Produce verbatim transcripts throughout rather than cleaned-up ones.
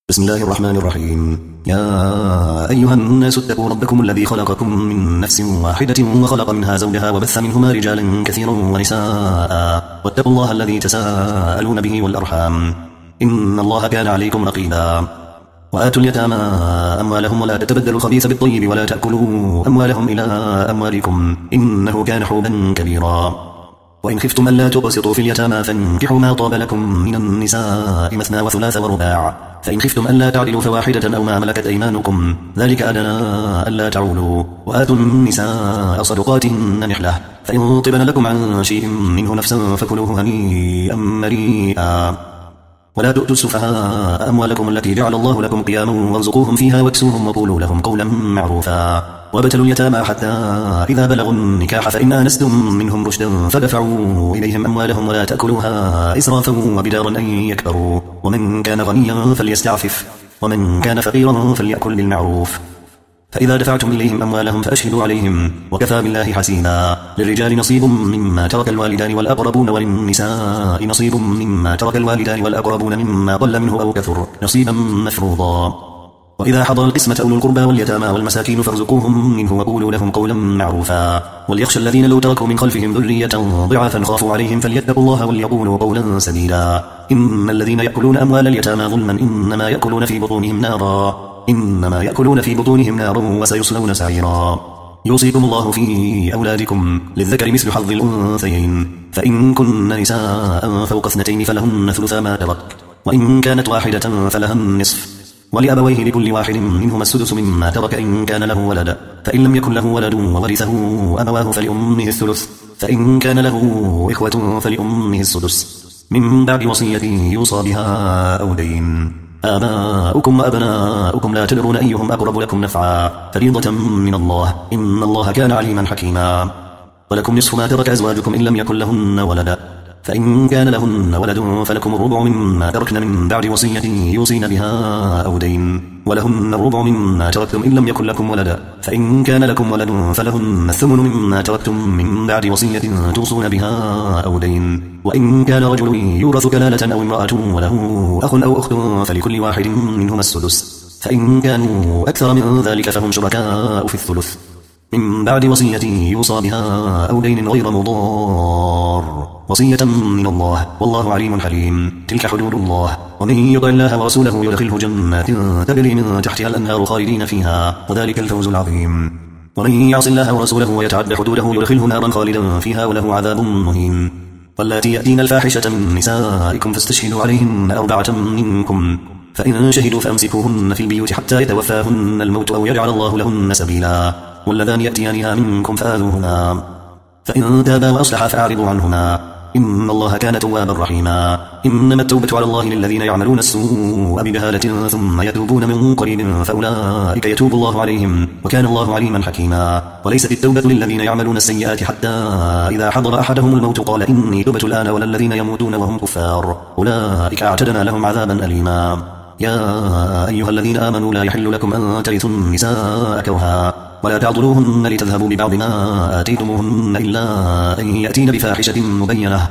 بسم الله الرحمن الرحيم. يا أيها الناس اتقوا ربكم الذي خلقكم من نفس واحدة وخلق منها زوجها وبث منهما رجالا كثيرا ونساء واتقوا الله الذي تساءلون به والأرحام إن الله كان عليكم رقيبا. وآتوا اليتامى أموالهم ولا تتبدلوا الخبيث بالطيب ولا تأكلوا أموالهم إلى أموالكم إنه كان حوبا كبيرا. وإن خفتم ألا تقسطوا في اليتامى فانكحوا ما طاب لكم من النساء مثنى وثلاث ورباع، فإن خفتم ألا تعدلوا فواحدة أو ما ملكت أيمانكم ذلك أدنى ألا تعولوا. وآتوا النساء صدقاتهن نحلة، فإن طبن لكم عن شيء منه نفسا فكلوه هنيئا مريئا. ولا تؤتوا السفهاء أموالكم التي جعل الله لكم قياما وارزقوهم فيها واكسوهم وقولوا لهم قولا معروفا. وابتلوا اليتامى حتى إذا بلغوا النكاح فإن آنستم منهم رشدا فدفعوا إليهم أموالهم ولا تأكلوها إسرافا وبدارا أن يكبروا، ومن كان غنيا فليستعفف ومن كان فقيرا فليأكل بالمعروف. فإذا دفعتم إليهم أموالهم فأشهدوا عليهم وكفى بالله حسيبا. للرجال نصيب مما ترك الوالدان والأقربون وللنساء نصيب مما ترك الوالدان والأقربون مما قل منه أو كثر نصيبا مفروضا. وإذا حضر القسمة أولو القربى واليتامى والمساكين فارزقوهم منه وقولوا لهم قولا معروفا. وليخشى الذين لو تركوا من خلفهم ذرية ضعافا خافوا عليهم فليتقوا الله وليقولوا قولا سديدا. إن الذين يأكلون أموال اليتامى ظلما إنما يأكلون في بطونهم نارا إنما يأكلون في بطونهم نارا وسيصلون سعيرا. يوصيكم الله في أولادكم للذكر مثل حظ الأنثيين، فإن كن نساء فوق اثنتين فلهن ثلثا ما ترك، وإن كانت واحدة فلها النصف، ولأبويه لكل واحد منهما السدس مما ترك إن كان له ولد، فإن لم يكن له ولد وورثه أبواه فلأمه الثلث، فإن كان له إخوة فلأمه السدس من بعد وصية يوصى بها أو دين. آباؤكم وأبناؤكم لا تدرون أيهم أقرب لكم نفعا فريضة من الله إن الله كان عليما حكيما. ولكم نصف ما ترك أزواجكم إن لم يكن لهن ولد، فإن كان لهن ولد فلكم الربع مما تركن من بعد وصية يوصين بها أو دين، ولهن الربع مما تركتم إن لم يكن لكم ولد، فإن كان لكم ولد فلهن الثمن مما تركتم من بعد وصية توصون بها أو دين. وإن كان رجل يورث كلالة أو امرأة وله أخ أو أخت فلكل واحد منهما السدس، فإن كانوا أكثر من ذلك فهم شركاء في الثلث من بعد وصية يوصى بها أو دين غير مضار، وصية من الله والله عليم حليم. تلك حدود الله، ومن يطع الله ورسوله يدخله جنات تجري من تحتها الأنهار خالدين فيها وذلك الفوز العظيم. ومن يعص الله ورسوله ويتعد حدوده يدخله نارا خالدا فيها وله عذاب مهين. واللاتي يأتين الفاحشة من نسائكم فاستشهدوا عليهن أربعة منكم، فإن شهدوا فأمسكوهن في البيوت حتى يتوفاهن الموت أو يجعل الله لهن سبيلا. واللذان يأتيانها منكم فآذوهما، فإن تابا وأصلحا فأعرضوا عنهما إن الله كان توابا رحيما. إنما التوبة على الله للذين يعملون السوء بجهالة ثم يتوبون من قريب فأولئك يتوب الله عليهم وكان الله عليما حكيما. وليست التوبة للذين يعملون السيئات حتى إذا حضر أحدهم الموت قال إني تبت الآن ولا الذين يموتون وهم كفار أولئك أعتدنا لهم عذابا أليما. يا أيها الذين آمنوا لا يحل لكم أن ترثوا النساء كرها ولا تعضلوهن لتذهبوا ببعض ما آتيتموهن إلا أن يأتين بفاحشة مبينة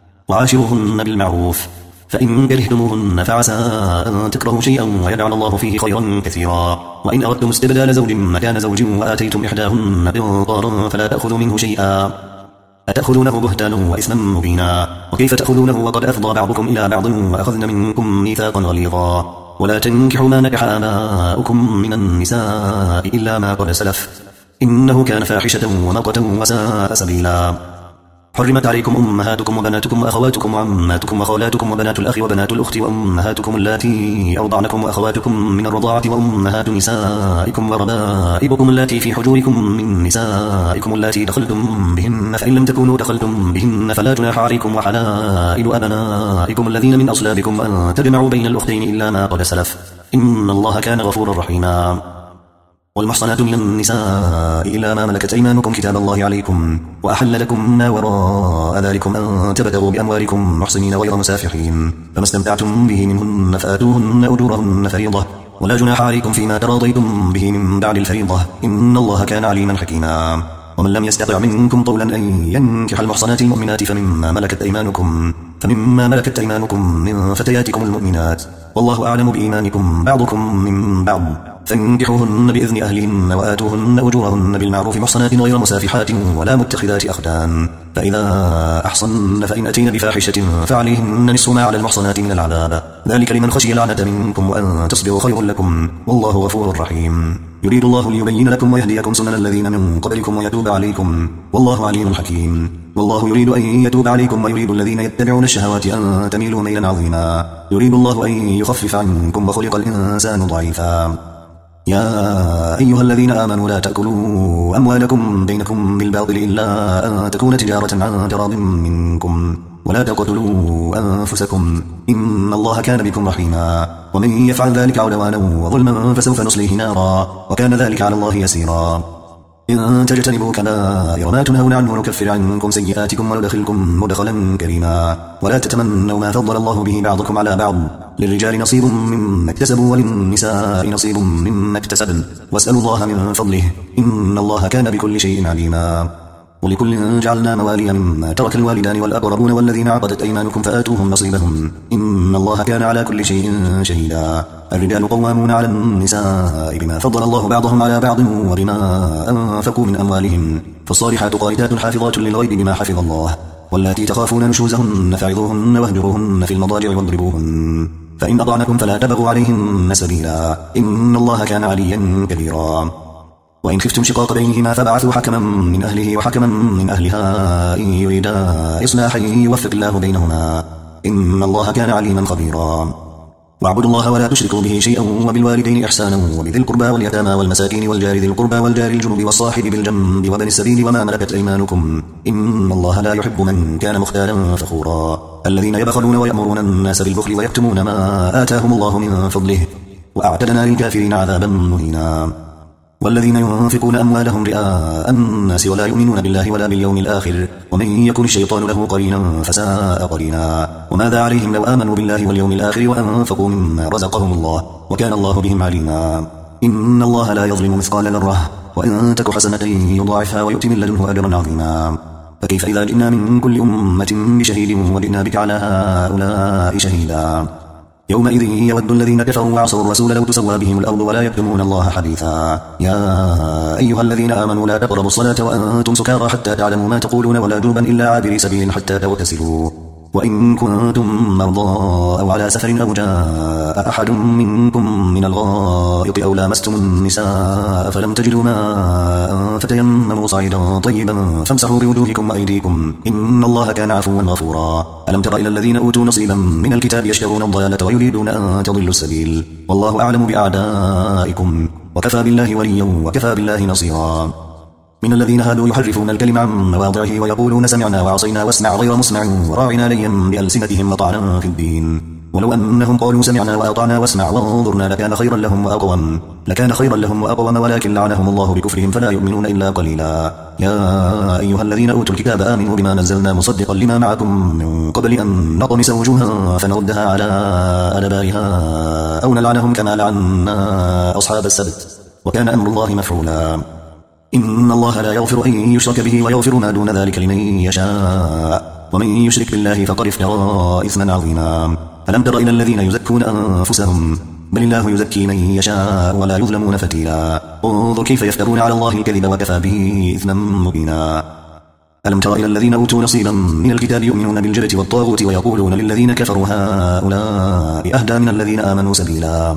وعاشروهن بالمعروف، فإن كرهتموهن فعسى أن تكرهوا شيئا ويجعل الله فيه خيرا كثيرا. وإن أردتم استبدال زوج مكان زوج وآتيتم إحداهن قنطارا فلا تأخذوا منه شيئا أتأخذونه بهتانا وإثما مبينا. وكيف تأخذونه وقد أفضى بعضكم إلى بعض وأخذن منكم ميثاقا غليظا. ولا تنكحوا ما نكح آباؤكم من النساء إلا ما قد سلف إنه كان فاحشة ومقتا وساء سبيلا. حرمت عليكم أمهاتكم وبناتكم وأخواتكم وعماتكم وخالاتكم وبنات الأخ وبنات الأخت وأمهاتكم اللاتي أرضعنكم وأخواتكم من الرضاعة وأمهات نسائكم وربائبكم اللاتي في حجوركم من نسائكم اللاتي دخلتم بهن، فإن لم تكونوا دخلتم بهن فلا جناح عليكم وحلائل أبنائكم الذين من أصلابكم أن تجمعوا بين الأختين إلا ما قد سلف إن الله كان غفورا رحيما. والمحصنات من النساء إلا ما ملكت أيمانكم كتاب الله عليكم، وأحل لكم ما وراء ذلكم أن تبتغوا بأموالكم محصنين غير مسافحين، فما استمتعتم به منهن فآتوهن أجورهن فريضة ولا جناح عليكم فيما تراضيتم به من بعد الفريضة إن الله كان عليما حكيما. ومن لم يستطع منكم طولا أن ينكح المحصنات المؤمنات فمما ملكت أيمانكم فمما ملكت أيمانكم من فتياتكم المؤمنات والله أعلم بإيمانكم بعضكم من بعض، فانكحوهن بإذن أهلهن وآتوهن أجورهن بالمعروف محصنات غير مسافحات ولا متخذات أخدان، فإذا أحصن فإن أتين بفاحشة فعليهن نصف ما على المحصنات من العذاب، ذلك لمن خشي العنة منكم وأن تصبروا خير لكم والله غفور رحيم. يريد الله ليبين لكم ويهديكم سنن الذين من قبلكم ويتوب عليكم والله عليم حكيم. والله يريد أن يتوب عليكم ويريد الذين يتبعون الشهوات أن تميلوا ميلا عظيما. يريد الله أن يخفف عنكم وخلق الإنسان ضعيفا. يا أيها الذين آمنوا لا تأكلوا أموالكم بينكم بالباطل إلا أن تكون تجارة عن تراض منكم ولا تقتلوا أنفسكم إن الله كان بكم رحيما. ومن يفعل ذلك عدوانا وظلما فسوف نصليه نارا وكان ذلك على الله يسيرا. إن تجتنبوا كبائر ما تنهون عنه نكفر عنكم سيئاتكم وندخلكم مدخلا كريما. ولا تتمنوا ما فضل الله به بعضكم على بعض، للرجال نصيب مما اكتسبوا وللنساء نصيب مما اكتسبن واسألوا الله من فضله إن الله كان بكل شيء عليما. ولكل جعلنا موالي مما ترك الوالدان والأقربون والذين عقدت أيمانكم فآتوهم نصيبهم إن الله كان على كل شيء شهيدا. الرجال قوامون على النساء بما فضل الله بعضهم على بعض وبما أنفقوا من أموالهم، فالصالحات قانتات حافظات للغيب بما حفظ الله. واللاتي تخافون نشوزهن فعظوهن واهجروهن في المضاجع واضربوهن، فإن أطعنكم فلا تبغوا عليهن سبيلا إن الله كان عليا كبيرا. وإن خفتم شقاق بينهما فبعثوا حكما من أهله وحكما من أهلها إن يريدا إصلاحا يوفق الله بينهما إن الله كان عليما خبيرا. واعبدوا الله ولا تشركوا به شيئا وبالوالدين إحسانا وبذي القربى واليتامى والمساكين والجار ذي القربى والجار الجنب والصاحب بالجنب وبن السبيل وما ملكت أيمانكم إن الله لا يحب من كان مختالا فخورا. الذين يبخلون ويأمرون الناس بالبخل ويكتمون ما آتاهم الله من فضله وأعتدنا للكافرين عذابا مهينا. والذين ينفقون أموالهم رئاء الناس ولا يؤمنون بالله ولا باليوم الآخر ومن يكن الشيطان له قرينا فساء قرينا. وماذا عليهم لو آمنوا بالله واليوم الآخر وأنفقوا مما رزقهم الله وكان الله بهم عليما. إن الله لا يظلم مثقال ذرة وإن تك حسنة يضاعفها ويؤتي من لدنه أجرا عظيما. فكيف إذا جئنا من كل أمة بشهيد وجئنا بك على هؤلاء شهيدا. يومئذ يود الذين كفروا وعصوا الرسول لو تسوى بهم الأرض ولا يكتمون الله حديثا. يا أيها الذين آمنوا لا تقربوا الصلاة وأنتم سكارى حتى تعلموا ما تقولون ولا جوبا إلا عابري سبيل حتى تغتسلوا وإن كنتم مرضى أو على سفر أو جاء أحد منكم من الغائط أو لامستم النساء فلم تجدوا ماء فتيمموا صعيدا طيبا فامسحوا بوجوهكم وأيديكم إن الله كان عفوا غفورا. ألم تر إلى الذين أوتوا نصيبا من الكتاب يشترون الضلالة ويريدون أن تضلوا السبيل والله أعلم بأعدائكم وكفى بالله وليا وكفى بالله نصيرا. من الذين هادوا يحرفون الكلم عن مواضعه ويقولون سمعنا وعصينا واسمع غير مسمع وراعنا ليا بألسنتهم وطعنا في الدين ولو أنهم قالوا سمعنا وأطعنا واسمع وانظرنا لكان خيرا لهم وأقوم لكان خيرا لهم وأقوم ولكن لعنهم الله بكفرهم فلا يؤمنون إلا قليلا. يا أيها الذين أوتوا الكتاب آمنوا بما نزلنا مصدقا لما معكم من قبل أن نطمس وجوها فنردها على أدبارها أو نلعنهم كما لعنا أصحاب السبت وكان أمر الله مفعولا. إن الله لا يغفر أن يشرك به ويغفر ما دون ذلك لمن يشاء ومن يشرك بالله فقد افترى إثما عظيما. ألم تر إلى الذين يزكون أنفسهم بل الله يزكي من يشاء ولا يظلمون فتيلا. انظر كيف يفترون على الله الكذب وكفى به إثما مبينا. ألم تر إلى الذين أوتوا نصيبا من الكتاب يؤمنون بالجبت والطاغوت ويقولون للذين كفروا هؤلاء أهدى من الذين آمنوا سبيلا.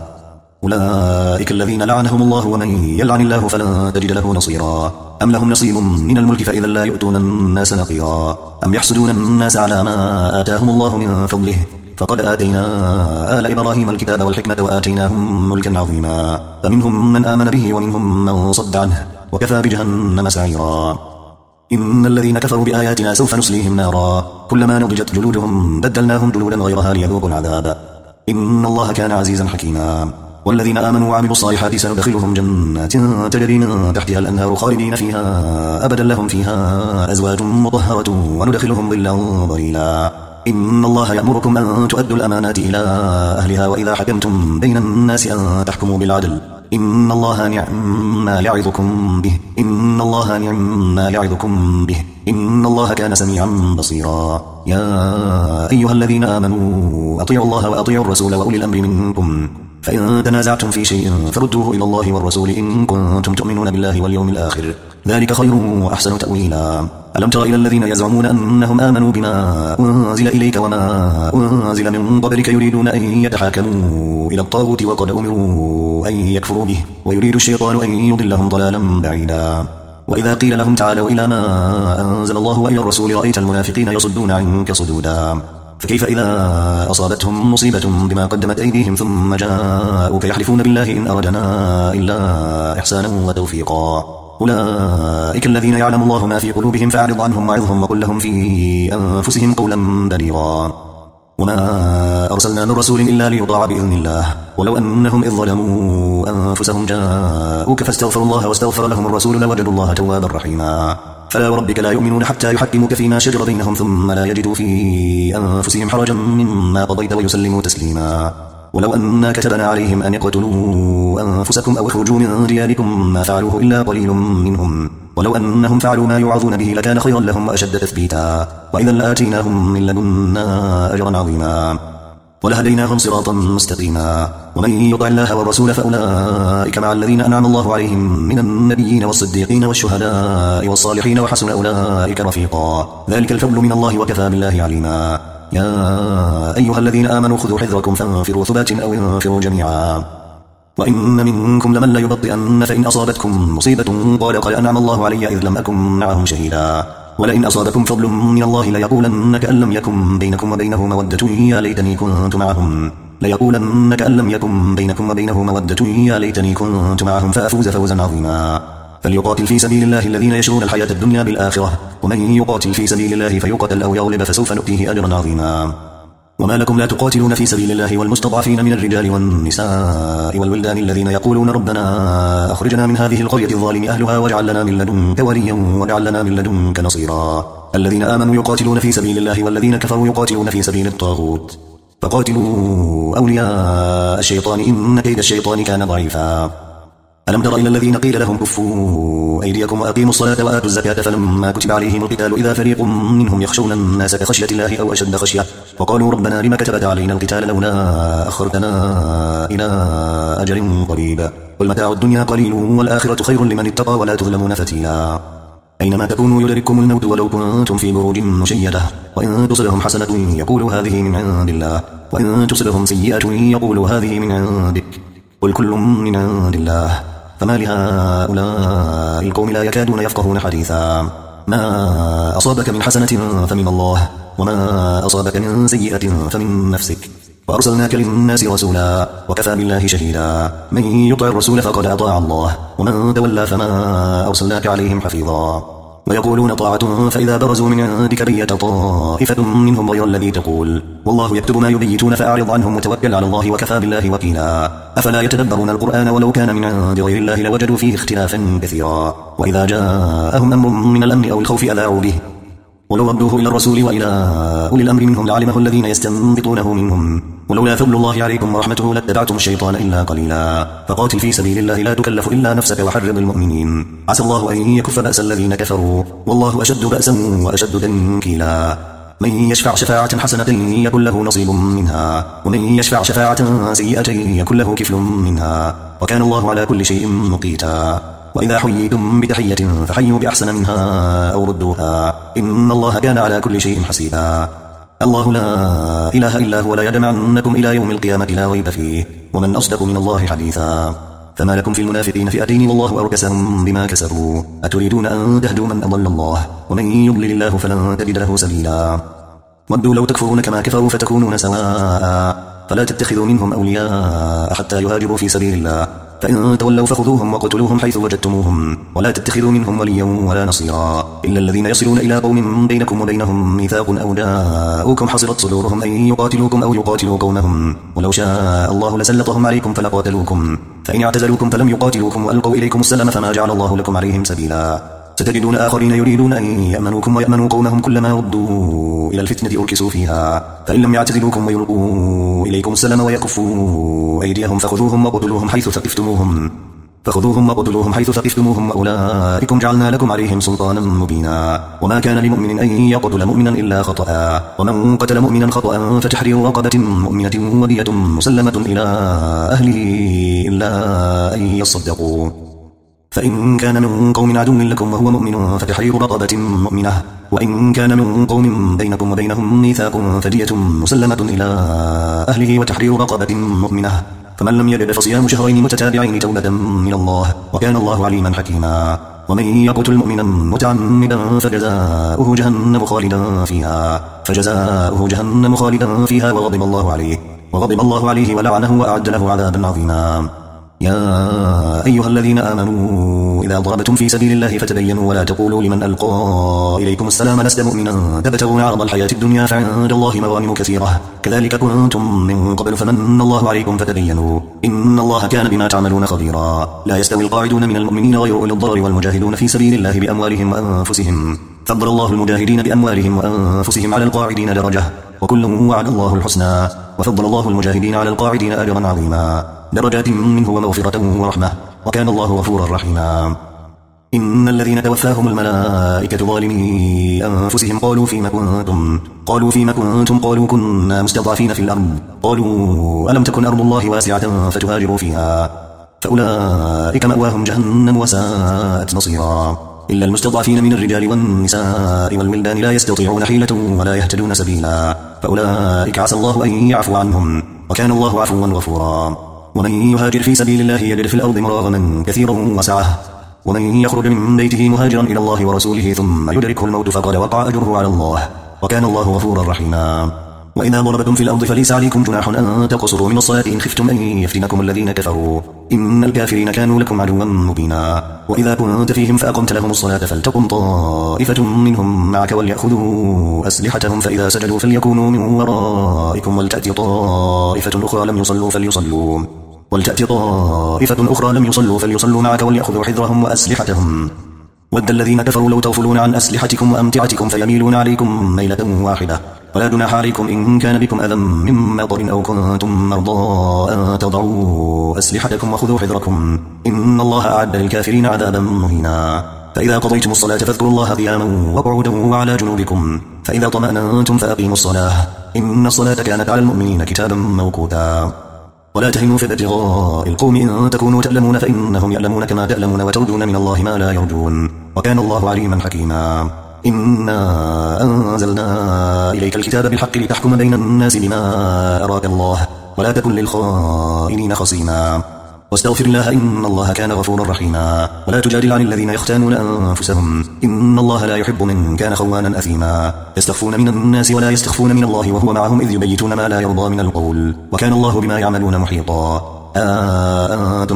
أولئك الذين لعنهم الله ومن يلعن الله فلا تجد له نصيرا. أم لهم نصيب من الملك فإذا لا يؤتون الناس نقيرا. أم يحسدون الناس على ما آتاهم الله من فضله فقد آتينا آل إبراهيم الكتاب والحكمة وآتيناهم ملكا عظيما. فمنهم من آمن به ومنهم من صد عنه وكفى بجهنم سعيرا. إن الذين كفروا بآياتنا سوف نصليهم نارا كلما نضجت جلودهم بدلناهم جلودا غيرها ليذوقوا العذاب إن الله كان عزيزا حكيما. والذين آمنوا وعملوا الصالحات سندخلهم جنات تجري من تحتها الأنهار خالدين فيها أبدا لهم فيها أزواج مطهرة وندخلهم ظلا ظليلا. إن الله يأمركم أن تؤدوا الأمانات إلى أهلها وإذا حكمتم بين الناس أن تحكموا بالعدل إن الله نعم ما يعظكم به إن الله نعم ما يعظكم به إن الله كان سميعا بصيرا. يا أيها الذين آمنوا أطيعوا الله وأطيعوا الرسول وأولي الأمر منكم، فإن تنازعتم في شيء فردوه إلى الله والرسول إن كنتم تؤمنون بالله واليوم الآخر، ذلك خير وأحسن تأويلا. ألم تر إلى الذين يزعمون أنهم آمنوا بما أنزل إليك وما أنزل من قبلك يريدون أن يتحاكموا إلى الطاغوت وقد أمروا أن يكفروا به ويريد الشيطان أن يضلهم ضلالا بعيدا. وإذا قيل لهم تعالوا إلى ما أنزل الله وإلى الرسول رأيت المنافقين يصدون عنك صدودا. فكيف إذا أصابتهم مصيبة بما قدمت أيديهم ثم جاءوك يحلفون بالله إن أردنا إلا إحسانا وتوفيقا. أولئك الذين يعلم الله ما في قلوبهم فأعرض عنهم وعظهم وقل لهم في أنفسهم قولا بليغا. وما أرسلنا من رسول إلا ليطاع بإذن الله ولو أنهم إذ ظلموا أنفسهم جاءوك فاستغفروا الله واستغفر لهم الرسول لوجدوا الله توابا رحيما. فلا وربك لا يؤمنون حتى يحكموك فيما شجر بينهم ثم لا يجدوا في أنفسهم حرجا مما قضيت ويسلموا تسليما. ولو أننا كتبنا عليهم أن يقتلوا أنفسكم أو اخرجوا من دياركم ما فعلوه إلا قليل منهم، ولو أنهم فعلوا ما يوعظون به لكان خيرا لهم وأشد تثبيتا، وإذا لآتيناهم من لدنا أجرا عظيما ولهديناهم صراطا مستقيما. ومن يطع الله والرسول فأولئك مع الذين أنعم الله عليهم من النبيين والصديقين والشهداء والصالحين وحسن أولئك رفيقا، ذلك الفضل من الله وكفى بالله عليما. يا أيها الذين آمنوا خذوا حذركم فانفروا ثبات أو انفروا جميعا. وإن منكم لمن ليبطئن فإن أصابتكم مصيبة قال قد أنعم الله علي إذ لم أكن معهم شهيدا، ولئن أصابكم فضل من الله ليقولن كأن لم يكن بينكم وبينه مودة يا ليتني كنت معهم ليقولن كأن لم يكن بينكم وبينه مودة يا ليتني كنت معهم فأفوز فوزا عظيما. فليقاتل في سبيل الله الذين يشرون الحياة الدنيا بالآخرة، ومن يقاتل في سبيل الله فيقتل أو يغلب فسوف نؤتيه أجرا عظيما. وما لكم لا تقاتلون في سبيل الله والمستضعفين من الرجال والنساء والولدان الذين يقولون ربنا أخرجنا من هذه القرية الظالم أهلها واجعل لنا من لدنك وليا واجعل لنا من لدنك نصيرا. الذين آمنوا يقاتلون في سبيل الله والذين كفروا يقاتلون في سبيل الطاغوت فقاتلوا أولياء الشيطان إن كيد الشيطان كان ضعيفا. ألم تر إلى الذين قيل لهم كفوا أيديكم وأقيموا الصلاة وآتوا الزكاة فلما كتب عليهم القتال إذا فريق منهم يخشون الناس كخشية الله أو أشد خشية وقالوا ربنا لما كتبت علينا القتال لولا أخرتنا إلى أجل قريب قل متاع الدنيا قليل والآخرة خير لمن اتقى ولا تظلمون فتيلا. أينما تكونوا يدرككم الموت ولو كنتم في بروج مشيدة وإن تصبهم حسنة يقولوا هذه من عند الله وإن تصبهم سيئة يقولوا هذه من عندك قل كل من عند الله فما لهؤلاء القوم لا يكادون يفقهون حديثا. ما أصابك من حسنة فمن الله وما أصابك من سيئة فمن نفسك وأرسلناك للناس رسولا وكفى بالله شهيدا. من يطع الرسول فقد أطاع الله ومن تولى فما أرسلناك عليهم حفيظا. ويقولون طاعة فإذا برزوا من عندك بيت طائفة منهم غير الذي تقول والله يكتب ما يبيتون فأعرض عنهم وتوكل على الله وكفى بالله وكيلا. أفلا يتدبرون القرآن ولو كان من عند غير الله لوجدوا فيه اختلافا كثيرا. وإذا جاءهم أمر من الأمن أو الخوف أذاعوا به ولو ردوه إلى الرسول وإلى أولي الأمر منهم لعلمه الذين يستنبطونه منهم ولولا فضل الله عليكم ورحمته لاتبعتم الشيطان إلا قليلا. فقاتل في سبيل الله لا تكلف إلا نفسك وحرض المؤمنين عسى الله أن يكف بأس الذين كفروا والله أشد بأسا وأشد تنكيلا. من يشفع شفاعة حسنة يكن له نصيب منها ومن يشفع شفاعة سيئة يكن له كفل منها وكان الله على كل شيء مقيتا. وإذا حييتم بتحية فحيوا بأحسن منها أو ردوها إن الله كان على كل شيء حسيبا. الله لا إله إلا هو لا يجمعنكم إلى يوم القيامة لا ريب فيه ومن أصدق من الله حديثا. فما لكم في المنافقين فئتين والله أركسهم بما كسبوا أتريدون أن تهدوا من أضل الله ومن يضلل الله فلن تجد له سبيلا. ودوا لو تكفرون كما كفروا فتكونون سواء فلا تتخذوا منهم أولياء حتى يهاجروا في سبيل الله فإن تولوا فخذوهم وقتلوهم حيث وجدتموهم ولا تتخذوا منهم وليا ولا نصيرا إلا الذين يصلون إلى قوم بينكم وبينهم ميثاق أو جاءوكم حصرت صدورهم أن يقاتلوكم أو يقاتلوا قومهم ولو شاء الله لسلطهم عليكم فلقاتلوكم فإن اعتزلوكم فلم يقاتلوكم وألقوا إليكم السلام فما جعل الله لكم عليهم سبيلا. ستجدون آخرين يريدون أن يأمنوكم ويأمنوا قومهم كلما ردوا إلى الفتنة أركسوا فيها فإن لم يعتزلوكم ويلقوا إليكم السلام ويكفوا أيديهم فخذوهم وقتلوهم حيث ثقفتموهم فخذوهم وقتلوهم حيث ثقفتموهم وأولئكم جعلنا لكم عليهم سلطانا مبينا. وما كان لمؤمن أن يقتل مؤمنا إلا خطأ، ومن قتل مؤمنا خطأ فتحرير رقبة مؤمنة ودية مسلمة إلى أهله إلا أن يصدقوا. فإن كان من قوم عدو لكم وهو مؤمن فتحرير رقبة مؤمنة، وإن كان من قوم بينكم وبينهم ميثاق فدية مسلمة إلى أهله وتحرير رقبة مؤمنة. فمن لم يجد فصيام شهرين متتابعين توبة من الله، وكان الله عليما حكيما. ومن يقتل مؤمنا متعمدا فجزاؤه جهنم خالدا فيها فجزاؤه جهنم خالدا فيها وغضب الله عليه وغضب الله عليه ولعنه وأعد له عذابا عظيما. يا أيها الذين آمنوا إذا ضربتم في سبيل الله فتبينوا ولا تقولوا لمن ألقى إليكم السلام لست مؤمنا تبتغون عرض الحياة الدنيا فعند الله مغانم كثيرة كذلك كنتم من قبل فمن الله عليكم فتبينوا إن الله كان بما تعملون خبيرا. لا يستوي القاعدون من المؤمنين غير أولي الضرر والمجاهدون في سبيل الله بأموالهم وأنفسهم، فضل الله المجاهدين بأموالهم وأنفسهم على القاعدين درجة، وكل وعد الله الحسنى، وفضل الله المجاهدين على القاعدين أجرا عظيما درجات منه ومغفرة ورحمة، وكان الله غفورا رحيما. إن الذين توفاهم الملائكة ظالمي أنفسهم قالوا فيما كنتم قالوا فيما كنتم قالوا كنا مستضعفين في الأرض قالوا ألم تكن أرض الله واسعة فتهاجروا فيها فأولئك مأواهم جهنم وساءت مصيرا. إلا المستضعفين من الرجال والنساء والولدان لا يستطيعون حيلة ولا يهتدون سبيلا فأولئك عسى الله أن يعفو عنهم وكان الله عفوا غفورا. ومن يهاجر في سبيل الله يجد في الأرض مراغما كثيرا وسعة، ومن يخرج من بيته مهاجرا إلى الله ورسوله ثم يدركه الموت فقد وقع أجره على الله وكان الله غفورا رحيما. وإذا ضربتم في الأرض فليس عليكم جناح أن تقصروا من الصلاة إن خفتم أن يفتنكم الذين كفروا إن الكافرين كانوا لكم عدوا مبينا. وإذا كنت فيهم فأقمت لهم الصلاة فلتقم طائفة منهم معك وليأخذوا أسلحتهم فإذا سجدوا فليكونوا من ورائكم ولتأتي طائفة أخرى لم يصلوا فليصلوا ولتأتي طائفة أخرى لم يصلوا فليصلوا معك وليأخذوا حذرهم وأسلحتهم. ود الذين كفروا لو تغفلون عن أسلحتكم وأمتعتكم فيميلون عليكم ميلة واحدة ولا جناح عليكم إن كان بكم أذى من مطر أو كنتم مرضى أن تضعوا أسلحتكم وخذوا حذركم إن الله أعد للكافرين عذابا مهينا. فإذا قضيتم الصلاة فاذكروا الله قياما وقعودا وعلى جنوبكم فإذا طمأنتم فأقيموا الصلاة إن الصلاة كانت على المؤمنين كتابا موقوتا. ولا تهنوا في ابتغاء القوم إن تكونوا تألمون فإنهم يألمون كما تألمون وترجون من الله ما لا يرجون وكان الله عليما حكيما. إنا أنزلنا إليك الكتاب بالحق لتحكم بين الناس بما أراك الله ولا تكن للخائنين خصيما واستغفر الله إن الله كان غفورا رحيما. ولا تجادل عن الذين يختانون أنفسهم إن الله لا يحب من كان خوانا أثيما يستخفون من الناس ولا يستخفون من الله وهو معهم إذ يبيتون ما لا يرضى من القول وكان الله بما يعملون محيطا. أأنتم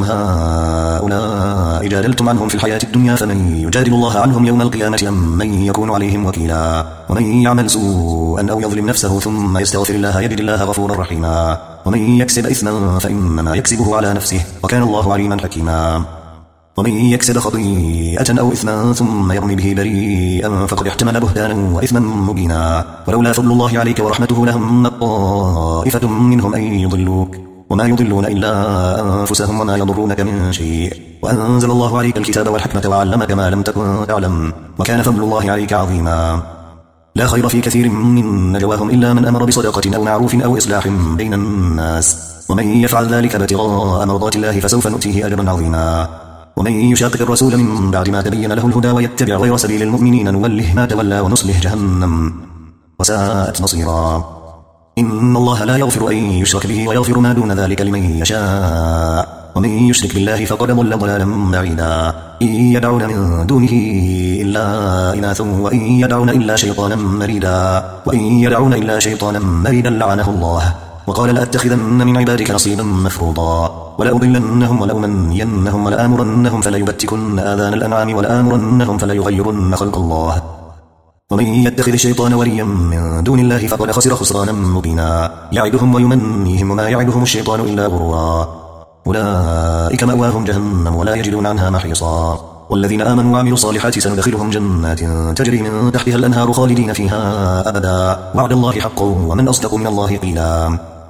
هؤلاء جادلتم عنهم في الحياة الدنيا فمن يجادل الله عنهم يوم القيامة أم من يكون عليهم وكيلا. ومن يعمل سوءا أو يظلم نفسه ثم يستغفر الله يجد الله غفورا رحيما. ومن يكسب إثما فإنما يكسبه على نفسه وكان الله عليما حكيما. ومن يكسب خطيئة أو إثما ثم يرمي به بريئا فقد احتمل بهتانا وإثما مبينا. ولولا فضل الله عليك ورحمته لهم طائفة منهم أن يضلوك وما يضلون إلا أنفسهم وما يضرونك من شيء وأنزل الله عليك الكتاب والحكمة وعلمك ما لم تكن تعلم وكان فضل الله عليك عظيما. لا خير في كثير من نجواهم إلا من أمر بصدقة أو معروف أو إصلاح بين الناس ومن يفعل ذلك ابتغاء مرضات الله فسوف نؤتيه أجرا عظيما. ومن يشاقق الرسول من بعد ما تبين له الهدى ويتبع غير سبيل المؤمنين نوله ما تولى ونصله جهنم وساءت مصيرا. إن الله لا يغفر أن يشرك به ويغفر ما دون ذلك لمن يشاء ومن يشرك بالله فقد ضل ضلالا بعيدا. إن يدعون من دونه إلا إناثا وإن يدعون إلا شيطانا مريدا وإن يدعون إلا شيطانا مريدا لعنه الله وقال لأتخذن من عبادك نصيبا مفروضا ولأضلنهم ولأمنينهم ولآمرنهم فليبتكن آذان الأنعام ولآمرنهم فليغيرن خلق الله ومن يتخذ الشيطان وليا من دون الله فقد خسر خسرانا مبينا. يعدهم ويمنيهم وما يعدهم الشيطان إلا غرورا أولئك مأواهم جهنم ولا يجدون عنها محيصا. والذين آمنوا وعملوا الصالحات سندخلهم جنات تجري من تحتها الأنهار خالدين فيها أبدا وعد الله حقا ومن أصدق من الله قيلا.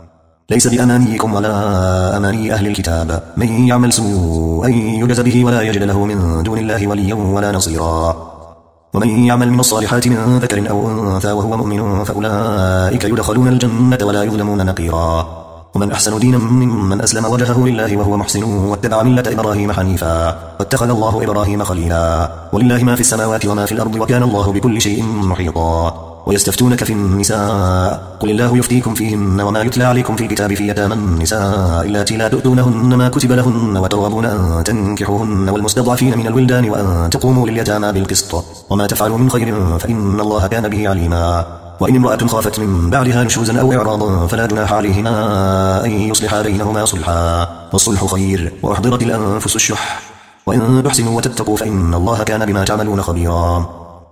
ليس بأمانيكم ولا أماني أهل الكتاب، من يعمل سوءا يجز به ولا يجد له من دون الله وليا ولا نصيرا. ومن يعمل من الصالحات من ذكر أو أنثى وهو مؤمن فأولئك يدخلون الجنة ولا يظلمون نقيرا. ومن أحسن دينا ممن أسلم وجهه لله وهو محسن واتبع ملة إبراهيم حنيفا واتخذ الله إبراهيم خليلا. ولله ما في السماوات وما في الأرض وكان الله بكل شيء محيطا. ويستفتونك في النساء قل الله يفتيكم فيهن وما يتلى عليكم في الكتاب في يتامى النساء اللاتي لا تؤتونهن ما كتب لهن وترغبون أن تنكحوهن والمستضعفين من الولدان وأن تقوموا لليتامى بالقسط وما تفعلوا من خير فإن الله كان به عليما. وإن امرأة خافت من بعدها نشوزا أو إعراضا فلا جناح عليهما أن يصلحا بينهما صلحا والصلح خير وأحضرت الأنفس الشح وإن تحسنوا وتتقوا فإن الله كان بما تعملون خبيرا.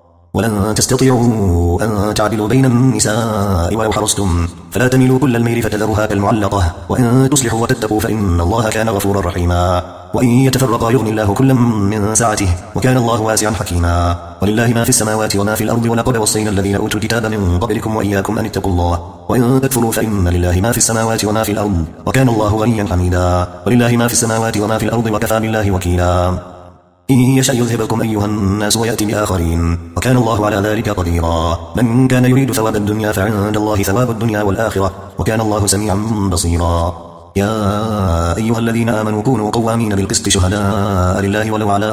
ولن تستطيعوا أن تعدلوا بين النساء ولو حرصتم فلا تميلوا كل الميل فتذروها كالمعلقة وإن تصلحوا وتتقوا فإن الله كان غفورا رحيما. وإن يتفرقا يغني الله كلا من سعته وكان الله واسعا حكيما. ولله ما في السماوات وما في الأرض ولقد وصينا الذين أوتوا الكتاب من قبلكم وإياكم أن اتقوا الله وإن تكفروا فإن لله ما في السماوات وما في الأرض وكان الله غنيا حميدا. ولله ما في السماوات وما في الأرض وكفى بالله وكيلا. إن يشأ يذهبكم أيها الناس ويأتي بآخرين وكان الله على ذلك قديرا. من كان يريد ثواب الدنيا فعند الله ثواب الدنيا والآخرة وكان الله سميعا بصيرا. يا أيها الذين آمنوا كونوا قوامين بالقسط شهداء لله ولو على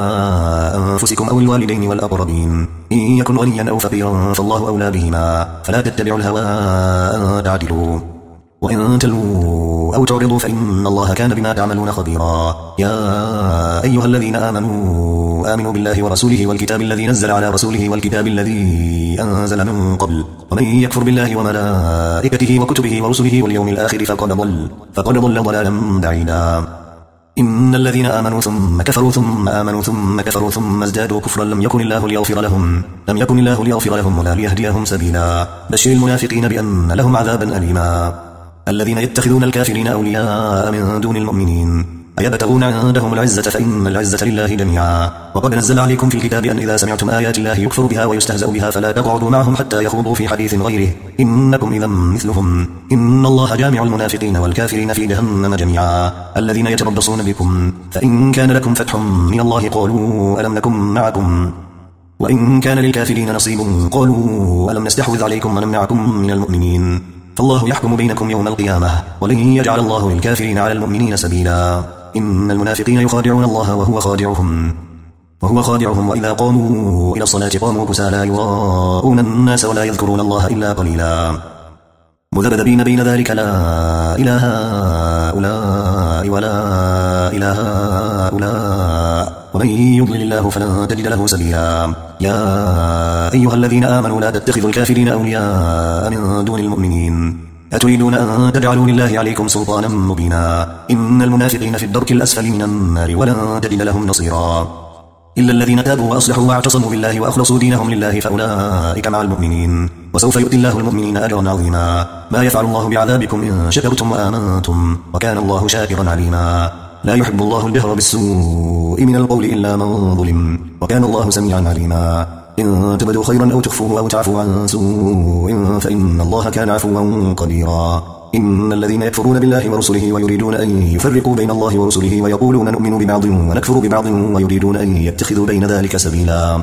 أنفسكم أو الوالدين والأقربين إن يكن غنيا أو فقيرا فالله أولى بهما فلا تتبعوا الهوى أن تعدلوا وإن تلووا أو تعرضوا فإن الله كان بما تعملون خبيرا. يا أيها الذين آمنوا آمنوا بالله ورسوله والكتاب الذي نزل على رسوله والكتاب الذي أنزل من قبل ومن يكفر بالله وملائكته وكتبه ورسله واليوم الآخر فقد ضل فقد ضل ضلالا بعيدا. إن الذين آمنوا ثم كفروا ثم آمنوا ثم كفروا ثم ازدادوا كفرا لم يكن الله ليغفر لهم لم يكن الله ليغفر لهم ولا ليهديهم سبيلا. بشر المنافقين بأن لهم عذابا أليما. الذين يتخذون الكافرين أولياء من دون المؤمنين أيبتغون عندهم العزة فإن العزة لله جميعا. وقد نزل عليكم في الكتاب أن إذا سمعتم آيات الله يكفر بها ويستهزأ بها فلا تقعدوا معهم حتى يخوضوا في حديث غيره إنكم إذا مثلهم إن الله جامع المنافقين والكافرين في جهنم جميعا. الذين يتربصون بكم فإن كان لكم فتح من الله قالوا ألم نكن معكم وإن كان للكافرين نصيب قالوا ألم نستحوذ عليكم ونمنعكم من المؤمنين فالله يحكم بينكم يوم القيامة ولن يجعل الله للكافرين على المؤمنين سبيلا. إن المنافقين يخادعون الله وهو خادعهم وهو خادعهم وإذا قاموا إلى الصلاة قاموا كسالى يراءون الناس ولا يذكرون الله إلا قليلا. مذبذبين بين ذلك لا إله هؤلاء ولا إله هؤلاء ومن يضلل الله فلن تجد له سبيلا. يا أيها الذين آمنوا لا تتخذوا الكافرين أولياء من دون المؤمنين أتريدون أن تجعلوا لله عليكم سلطانا مبينا. إن المنافقين في الدرك الأسفل من النار ولن تجد لهم نصيرا إلا الذين تابوا وأصلحوا واعتصموا بالله وأخلصوا دينهم لله فأولئك مع المؤمنين وسوف يؤتي الله المؤمنين أجرا عظيما. ما يفعل الله بعذابكم إن شكرتم وآمنتم وكان الله شاكرا عليما. لا يحب الله الجهر بالسوء من القول إلا من ظلم وكان الله سميعا عليما. إن تبدوا خيرا أو تخفوه أو تعفوا عن سوء فإن الله كان عفوا قديرا. إن الذين يكفرون بالله ورسله ويريدون أن يفرقوا بين الله ورسله ويقولون نؤمن ببعض ونكفر ببعض ويريدون أن يتخذوا بين ذلك سبيلا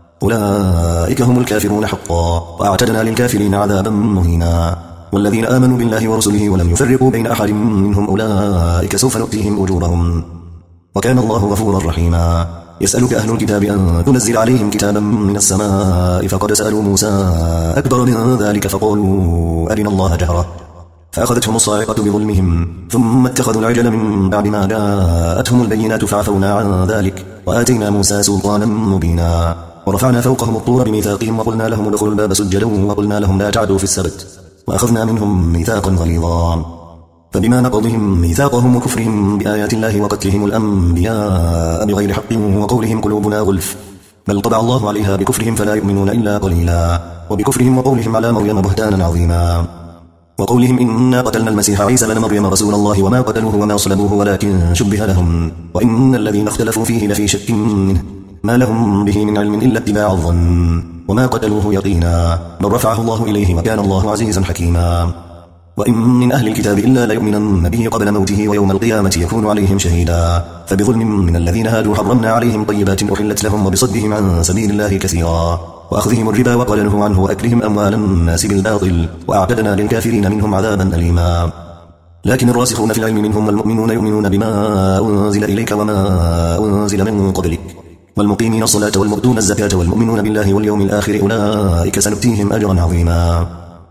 أولئك هم الكافرون حقا وأعتدنا للكافرين عذابا مهينا. والذين آمنوا بالله ورسله ولم يفرقوا بين أحد منهم أولئك سوف نؤتيهم أجورهم وكان الله غفورا رحيما. يسألك أهل الكتاب أن تنزل عليهم كتابا من السماء فقد سألوا موسى أكبر من ذلك فقالوا أرنا الله جهرة فأخذتهم الصاعقة بظلمهم ثم اتخذوا العجل من بعد ما جاءتهم البينات فعفونا عن ذلك وآتينا موسى سلطانا مبينا. ورفعنا فوقهم الطور بميثاقهم وقلنا لهم ادخلوا الباب سجدا وقلنا لهم لا تعدوا في السبت وأخذنا منهم ميثاقا غليظا. فبما نقضهم ميثاقهم وكفرهم بآيات الله وقتلهم الأنبياء بغير حق وقولهم قلوبنا غلف بل طبع الله عليها بكفرهم فلا يؤمنون إلا قليلا. وبكفرهم وقولهم على مريم بهتانا عظيما وقولهم إنا قتلنا المسيح عيسى بن مريم رسول الله وما قتلوه وما صلبوه ولكن شبه لهم وإن الذين اختلفوا فيه لفي شك منه ما لهم به من علم إلا اتباع الظن وما قتلوه يقينا بل رفعه الله إليه وكان الله عزيزا حكيما. وإن من أهل الكتاب إلا ليؤمنن به قبل موته ويوم القيامة يكون عليهم شهيدا فبظلم من الذين هادوا حرمنا عليهم طيبات أحلت لهم وبصدهم عن سبيل الله كثيرا وأخذهم الربا وقال نهوا عنه وأكلهم أموال الناس بالباطل وأعتدنا للكافرين منهم عذابا أليما لكن الراسخون في العلم منهم والمؤمنون يؤمنون بما أنزل إليك وما أنزل من قبلك والمقيمين الصلاة والمؤتون الزكاة والمؤمنون بالله واليوم الآخر أولئك سنؤتيهم أجرا عظيما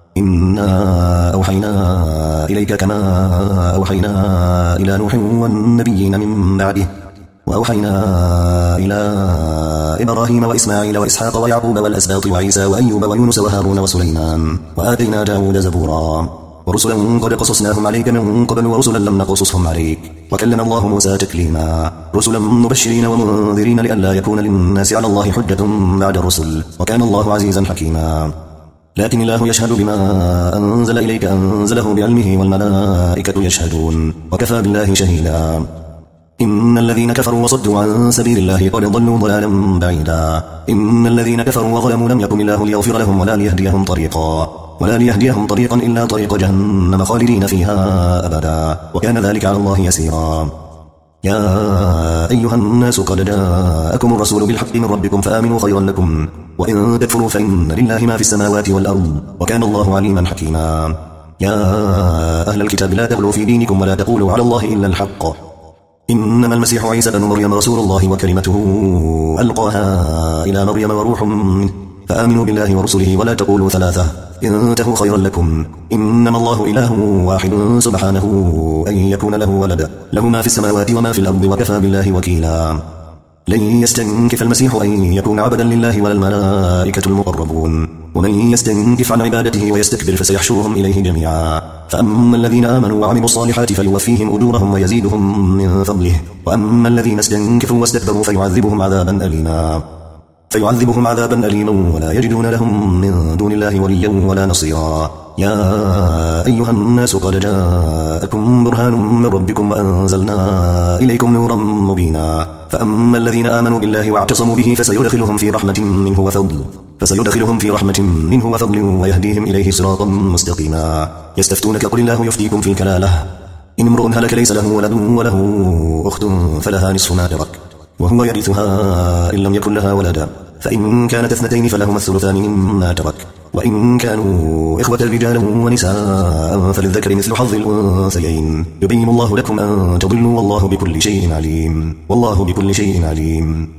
إنا أوحينا إليك كما أوحينا إلى نوح والنبيين من بعده وأوحينا إلى إبراهيم وإسماعيل وإسحاق ويعقوب والأسباط وعيسى وأيوب ويونس وهارون وسليمان وآتينا داود زبورا ورسلا قد قصصناهم عليك من قبل ورسلا لم نقصصهم عليك وكلم الله موسى تكليما رسلا مبشرين ومنذرين لئلا يكون للناس على الله حجة بعد الرسل وكان الله عزيزا حكيما لكن الله يشهد بما أنزل إليك أنزله بعلمه والملائكة يشهدون وكفى بالله شهيدا إن الذين كفروا وصدوا عن سبيل الله قد ضلوا ضلالا بعيدا إن الذين كفروا وظلموا لم يكن الله ليغفر لهم ولا ليهديهم طريقا ولا ليهديهم طريقا إلا طريق جهنم خالدين فيها أبدا وكان ذلك على الله يسيرا يا أيها الناس قد جاءكم الرسول بالحق من ربكم فآمنوا خيرا لكم وإن تكفروا فإن لله ما في السماوات والأرض وكان الله عليما حكيما يا أهل الكتاب لا تغلوا في دينكم ولا تقولوا على الله إلا الحق إنما المسيح عيسى بن مريم رسول الله وكلمته ألقاها إلى مريم وروح منه فآمنوا بالله ورسله ولا تقولوا ثلاثة انتهوا خيرا لكم إنما الله إله واحد سبحانه أن يكون له ولد له ما في السماوات وما في الأرض وكفى بالله وكيلا لن يستنكف المسيح أن يكون عبدا لله ولا الملائكة المقربون ومن يستنكف عن عبادته ويستكبر فسيحشرهم إليه جميعا فأما الذين آمنوا وعملوا الصالحات فيوفيهم أجورهم ويزيدهم من فضله وأما الذين استنكفوا واستكبروا فيعذبهم عذابا أليما فيعذبهم عذابا أليما ولا يجدون لهم من دون الله وليا ولا نصيرا يا أيها الناس قد جاءكم برهان من ربكم وأنزلنا إليكم نورا مبينا فأما الذين آمنوا بالله واعتصموا به فسيدخلهم في رحمة منه وفضل فسيدخلهم في رحمة منه وفضل ويهديهم إليه صراطا مستقيما يستفتونك قل الله يفتيكم في الكلالة إن امرؤ هلك ليس له ولد وله أخت فلها نصف ما ترك وهو يرثها إن لم يكن لها ولدا فإن كانت اثنتين فلهما الثلثان مما ترك وإن كانوا إخوة رجالا ونساء فللذكر مثل حظ الأنثيين يبين الله لكم أن تضلوا والله بكل شيء عليم والله بكل شيء عليم